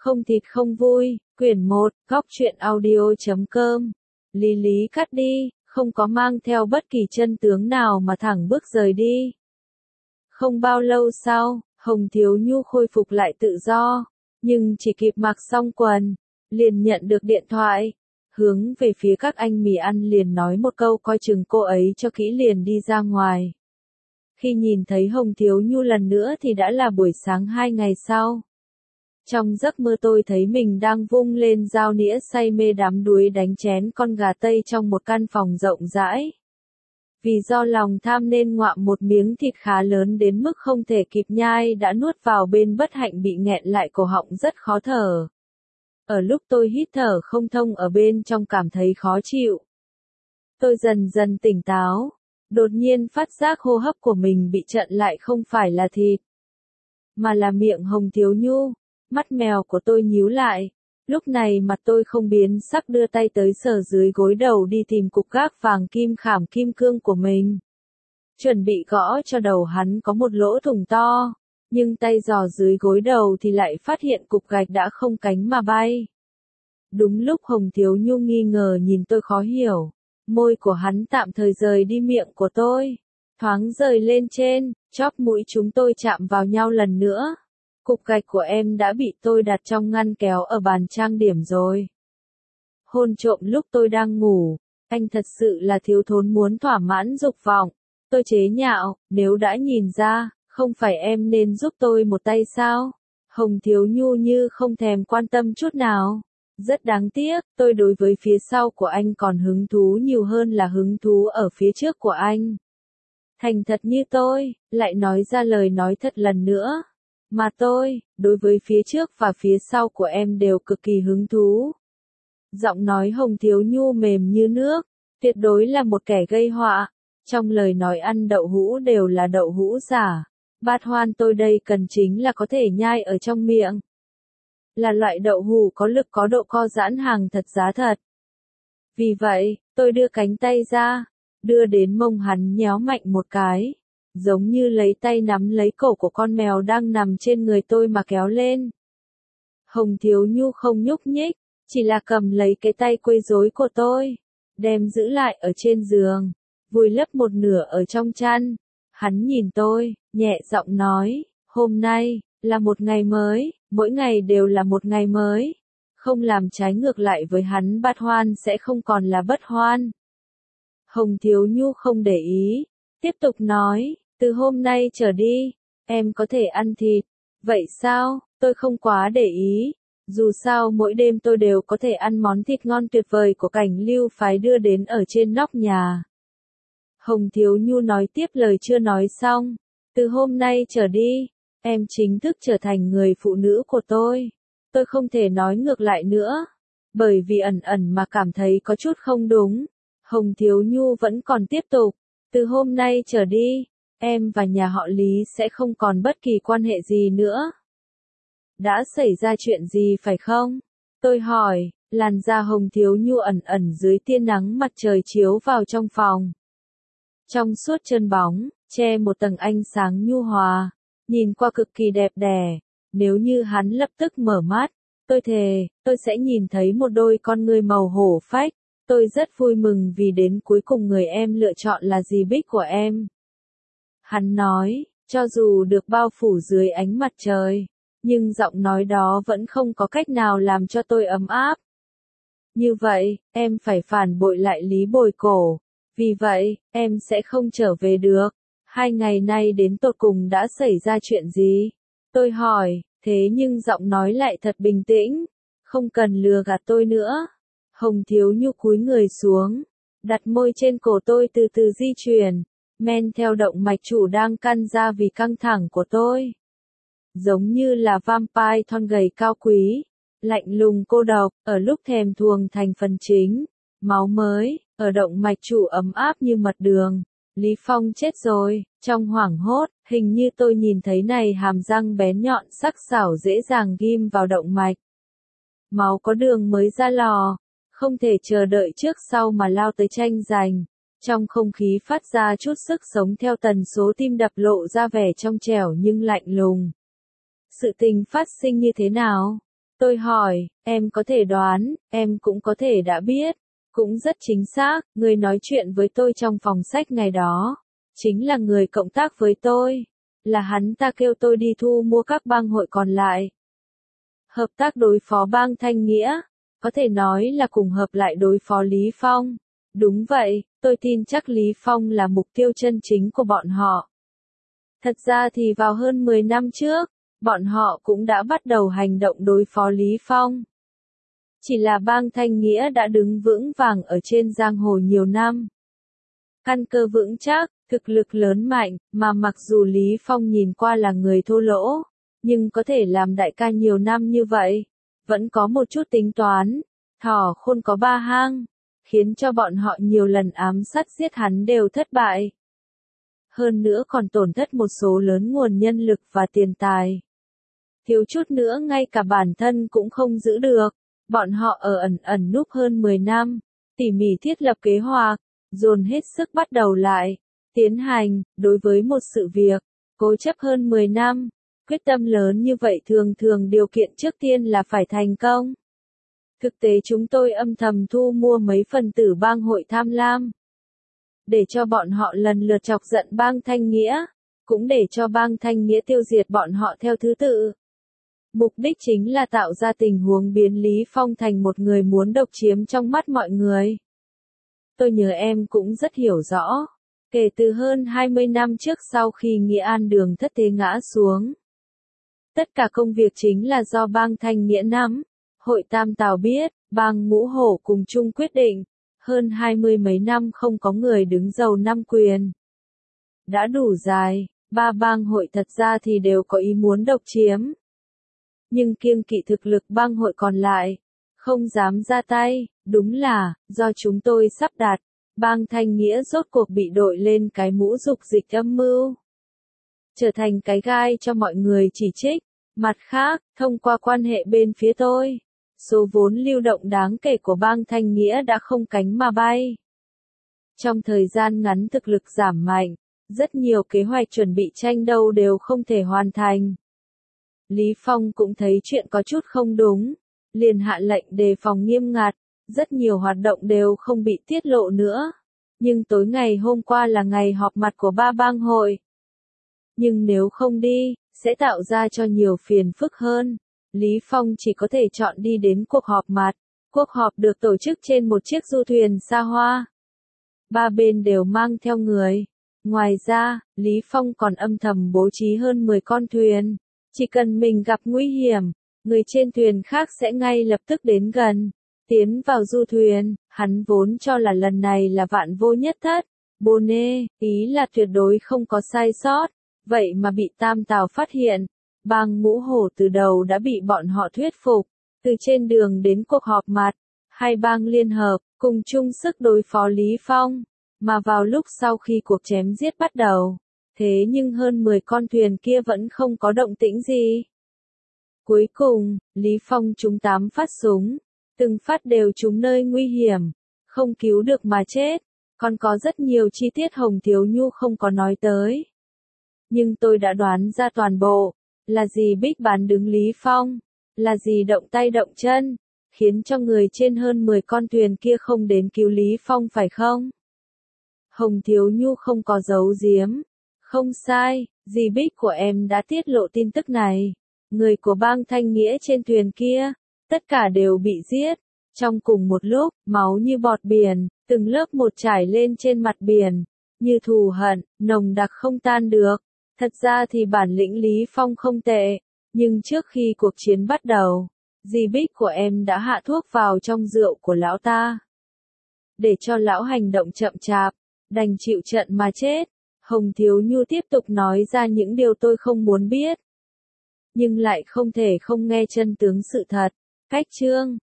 Không thịt không vui, quyển 1, góc truyện audio.com. Lý Lý cắt đi, không có mang theo bất kỳ chân tướng nào mà thẳng bước rời đi. Không bao lâu sau, Hồng Thiếu Nhu khôi phục lại tự do, nhưng chỉ kịp mặc xong quần, liền nhận được điện thoại. Hướng về phía các anh mì ăn liền nói một câu coi chừng cô ấy cho kỹ liền đi ra ngoài. Khi nhìn thấy Hồng Thiếu Nhu lần nữa thì đã là buổi sáng 2 ngày sau. Trong giấc mơ tôi thấy mình đang vung lên dao nĩa say mê đắm đuối đánh chén con gà Tây trong một căn phòng rộng rãi. Vì do lòng tham nên ngoạm một miếng thịt khá lớn đến mức không thể kịp nhai đã nuốt vào bên bất hạnh bị nghẹn lại cổ họng rất khó thở. Ở lúc tôi hít thở không thông ở bên trong cảm thấy khó chịu. Tôi dần dần tỉnh táo, đột nhiên phát giác hô hấp của mình bị chặn lại không phải là thịt, mà là miệng Hồng Thiếu Nhu. Mắt mèo của tôi nhíu lại, lúc này mặt tôi không biến sắc đưa tay tới sờ dưới gối đầu đi tìm cục gác vàng kim khảm kim cương của mình. Chuẩn bị gõ cho đầu hắn có một lỗ thủng to, nhưng tay dò dưới gối đầu thì lại phát hiện cục gạch đã không cánh mà bay. Đúng lúc Hồng Thiếu Nhu nghi ngờ nhìn tôi khó hiểu, môi của hắn tạm thời rời đi miệng của tôi, thoáng rời lên trên, chóp mũi chúng tôi chạm vào nhau lần nữa. Cục gạch của em đã bị tôi đặt trong ngăn kéo ở bàn trang điểm rồi. Hôn trộm lúc tôi đang ngủ, anh thật sự là thiếu thốn muốn thỏa mãn dục vọng. Tôi chế nhạo, nếu đã nhìn ra, không phải em nên giúp tôi một tay sao? Hồng Thiếu Nhu như không thèm quan tâm chút nào. Rất đáng tiếc, tôi đối với phía sau của anh còn hứng thú nhiều hơn là hứng thú ở phía trước của anh. Thành thật như tôi, lại nói ra lời nói thật lần nữa. Mà tôi, đối với phía trước và phía sau của em đều cực kỳ hứng thú. Giọng nói Hồng Thiếu Nhu mềm như nước, tuyệt đối là một kẻ gây họa. Trong lời nói ăn đậu hũ đều là đậu hũ giả. Bát hoan tôi đây cần chính là có thể nhai ở trong miệng. Là loại đậu hũ có lực có độ co giãn hàng thật giá thật. Vì vậy, tôi đưa cánh tay ra, đưa đến mông hắn nhéo mạnh một cái. Giống như lấy tay nắm lấy cổ của con mèo đang nằm trên người tôi mà kéo lên. Hồng Thiếu Nhu không nhúc nhích, chỉ là cầm lấy cái tay quấy rối của tôi, đem giữ lại ở trên giường, vùi lấp một nửa ở trong chăn. Hắn nhìn tôi, nhẹ giọng nói, hôm nay, là một ngày mới, mỗi ngày đều là một ngày mới. Không làm trái ngược lại với hắn bát hoan sẽ không còn là bất hoan. Hồng Thiếu Nhu không để ý, tiếp tục nói. Từ hôm nay trở đi, em có thể ăn thịt. Vậy sao, tôi không quá để ý. Dù sao mỗi đêm tôi đều có thể ăn món thịt ngon tuyệt vời của Cảnh Lưu phái đưa đến ở trên nóc nhà. Hồng Thiếu Nhu nói tiếp lời chưa nói xong. Từ hôm nay trở đi, em chính thức trở thành người phụ nữ của tôi. Tôi không thể nói ngược lại nữa. Bởi vì ẩn ẩn mà cảm thấy có chút không đúng. Hồng Thiếu Nhu vẫn còn tiếp tục. Từ hôm nay trở đi, em và nhà họ Lý sẽ không còn bất kỳ quan hệ gì nữa. Đã xảy ra chuyện gì phải không? Tôi hỏi, làn da Hồng Thiếu Nhu ẩn ẩn dưới tia nắng mặt trời chiếu vào trong phòng. Trong suốt chân bóng, che một tầng ánh sáng nhu hòa, nhìn qua cực kỳ đẹp đẽ. Nếu như hắn lập tức mở mắt, tôi thề, tôi sẽ nhìn thấy một đôi con ngươi màu hổ phách. Tôi rất vui mừng vì đến cuối cùng người em lựa chọn là dì Bích của em. Hắn nói, cho dù được bao phủ dưới ánh mặt trời, nhưng giọng nói đó vẫn không có cách nào làm cho tôi ấm áp. Như vậy, em phải phản bội lại Lý Bồi Cổ. Vì vậy, em sẽ không trở về được. 2 ngày nay đến tột cùng đã xảy ra chuyện gì? Tôi hỏi, thế nhưng giọng nói lại thật bình tĩnh. Không cần lừa gạt tôi nữa. Hồng Thiếu Nhu cúi người xuống, đặt môi trên cổ tôi từ từ di chuyển, men theo động mạch chủ đang căn ra vì căng thẳng của tôi. Giống như là vampire thon gầy cao quý, lạnh lùng cô độc, ở lúc thèm thuồng thành phần chính, máu mới, ở động mạch chủ ấm áp như mật đường. Lý Phong chết rồi, trong hoảng hốt, hình như tôi nhìn thấy này hàm răng bén nhọn sắc sảo dễ dàng ghim vào động mạch. Máu có đường mới ra lò, không thể chờ đợi trước sau mà lao tới tranh giành. Trong không khí phát ra chút sức sống theo tần số tim đập lộ ra vẻ trong trẻo nhưng lạnh lùng. Sự tình phát sinh như thế nào? Tôi hỏi, em có thể đoán, em cũng có thể đã biết. Cũng rất chính xác, người nói chuyện với tôi trong phòng sách ngày đó. Chính là người cộng tác với tôi. Là hắn ta kêu tôi đi thu mua các bang hội còn lại. Hợp tác đối phó bang Thanh Nghĩa. Có thể nói là cùng hợp lại đối phó Lý Phong. Đúng vậy, tôi tin chắc Lý Phong là mục tiêu chân chính của bọn họ. Thật ra thì vào hơn 10 năm trước, bọn họ cũng đã bắt đầu hành động đối phó Lý Phong. Chỉ là bang Thanh Nghĩa đã đứng vững vàng ở trên giang hồ nhiều năm. Căn cơ vững chắc, thực lực lớn mạnh, mà mặc dù Lý Phong nhìn qua là người thô lỗ, nhưng có thể làm đại ca nhiều năm như vậy, vẫn có một chút tính toán, thỏ khôn có ba hang, khiến cho bọn họ nhiều lần ám sát giết hắn đều thất bại. Hơn nữa còn tổn thất một số lớn nguồn nhân lực và tiền tài. Thiếu chút nữa ngay cả bản thân cũng không giữ được. Bọn họ ở ẩn núp hơn 10 năm, tỉ mỉ thiết lập kế hoạch, dồn hết sức bắt đầu lại, tiến hành, đối với một sự việc, cố chấp hơn 10 năm, quyết tâm lớn như vậy thường điều kiện trước tiên là phải thành công. Thực tế chúng tôi âm thầm thu mua mấy phần tử bang hội tham lam, để cho bọn họ lần lượt chọc giận bang Thanh Nghĩa, cũng để cho bang Thanh Nghĩa tiêu diệt bọn họ theo thứ tự. Mục đích chính là tạo ra tình huống biến Lý Phong thành một người muốn độc chiếm trong mắt mọi người. Tôi nhớ em cũng rất hiểu rõ. Kể từ hơn 20 năm trước sau khi Nghĩa An Đường thất thế ngã xuống. Tất cả công việc chính là do bang Thanh Nghĩa nắm. Hội Tam Tào biết, bang Ngũ Hổ cùng chung quyết định. Hơn 20 mấy năm không có người đứng đầu năm quyền. Đã đủ dài, ba bang hội thật ra thì đều có ý muốn độc chiếm. Nhưng kiêng kỵ thực lực bang hội còn lại, không dám ra tay, đúng là, do chúng tôi sắp đặt, bang Thanh Nghĩa rốt cuộc bị đội lên cái mũ dục dịch âm mưu. Trở thành cái gai cho mọi người chỉ trích, mặt khác, thông qua quan hệ bên phía tôi, số vốn lưu động đáng kể của bang Thanh Nghĩa đã không cánh mà bay. Trong thời gian ngắn thực lực giảm mạnh, rất nhiều kế hoạch chuẩn bị tranh đấu đều không thể hoàn thành. Lý Phong cũng thấy chuyện có chút không đúng, liền hạ lệnh đề phòng nghiêm ngặt, rất nhiều hoạt động đều không bị tiết lộ nữa. Nhưng tối ngày hôm qua là ngày họp mặt của ba bang hội. Nhưng nếu không đi, sẽ tạo ra cho nhiều phiền phức hơn. Lý Phong chỉ có thể chọn đi đến cuộc họp mặt. Cuộc họp được tổ chức trên một chiếc du thuyền xa hoa. Ba bên đều mang theo người. Ngoài ra, Lý Phong còn âm thầm bố trí hơn 10 con thuyền. Chỉ cần mình gặp nguy hiểm, người trên thuyền khác sẽ ngay lập tức đến gần, tiến vào du thuyền, hắn vốn cho là lần này là vạn vô nhất thất, bồ nê, ý là tuyệt đối không có sai sót, vậy mà bị Tam Tào phát hiện, bang Ngũ Hổ từ đầu đã bị bọn họ thuyết phục, từ trên đường đến cuộc họp mặt, hai bang liên hợp, cùng chung sức đối phó Lý Phong, mà vào lúc sau khi cuộc chém giết bắt đầu. Thế nhưng hơn 10 con thuyền kia vẫn không có động tĩnh gì. Cuối cùng, Lý Phong trúng 8 phát súng, từng phát đều trúng nơi nguy hiểm, không cứu được mà chết, còn có rất nhiều chi tiết Hồng Thiếu Nhu không có nói tới. Nhưng tôi đã đoán ra toàn bộ, là gì Bích bán đứng Lý Phong, là gì động tay động chân, khiến cho người trên hơn 10 con thuyền kia không đến cứu Lý Phong phải không? Hồng Thiếu Nhu không có giấu giếm. Không sai, dì Bích của em đã tiết lộ tin tức này. Người của bang Thanh Nghĩa trên thuyền kia, tất cả đều bị giết. Trong cùng một lúc, máu như bọt biển, từng lớp một trải lên trên mặt biển, như thù hận, nồng đặc không tan được. Thật ra thì bản lĩnh Lý Phong không tệ, nhưng trước khi cuộc chiến bắt đầu, dì Bích của em đã hạ thuốc vào trong rượu của lão ta. Để cho lão hành động chậm chạp, đành chịu trận mà chết. Hồng Thiếu Nhu tiếp tục nói ra những điều tôi không muốn biết. Nhưng lại không thể không nghe chân tướng sự thật. Cách chương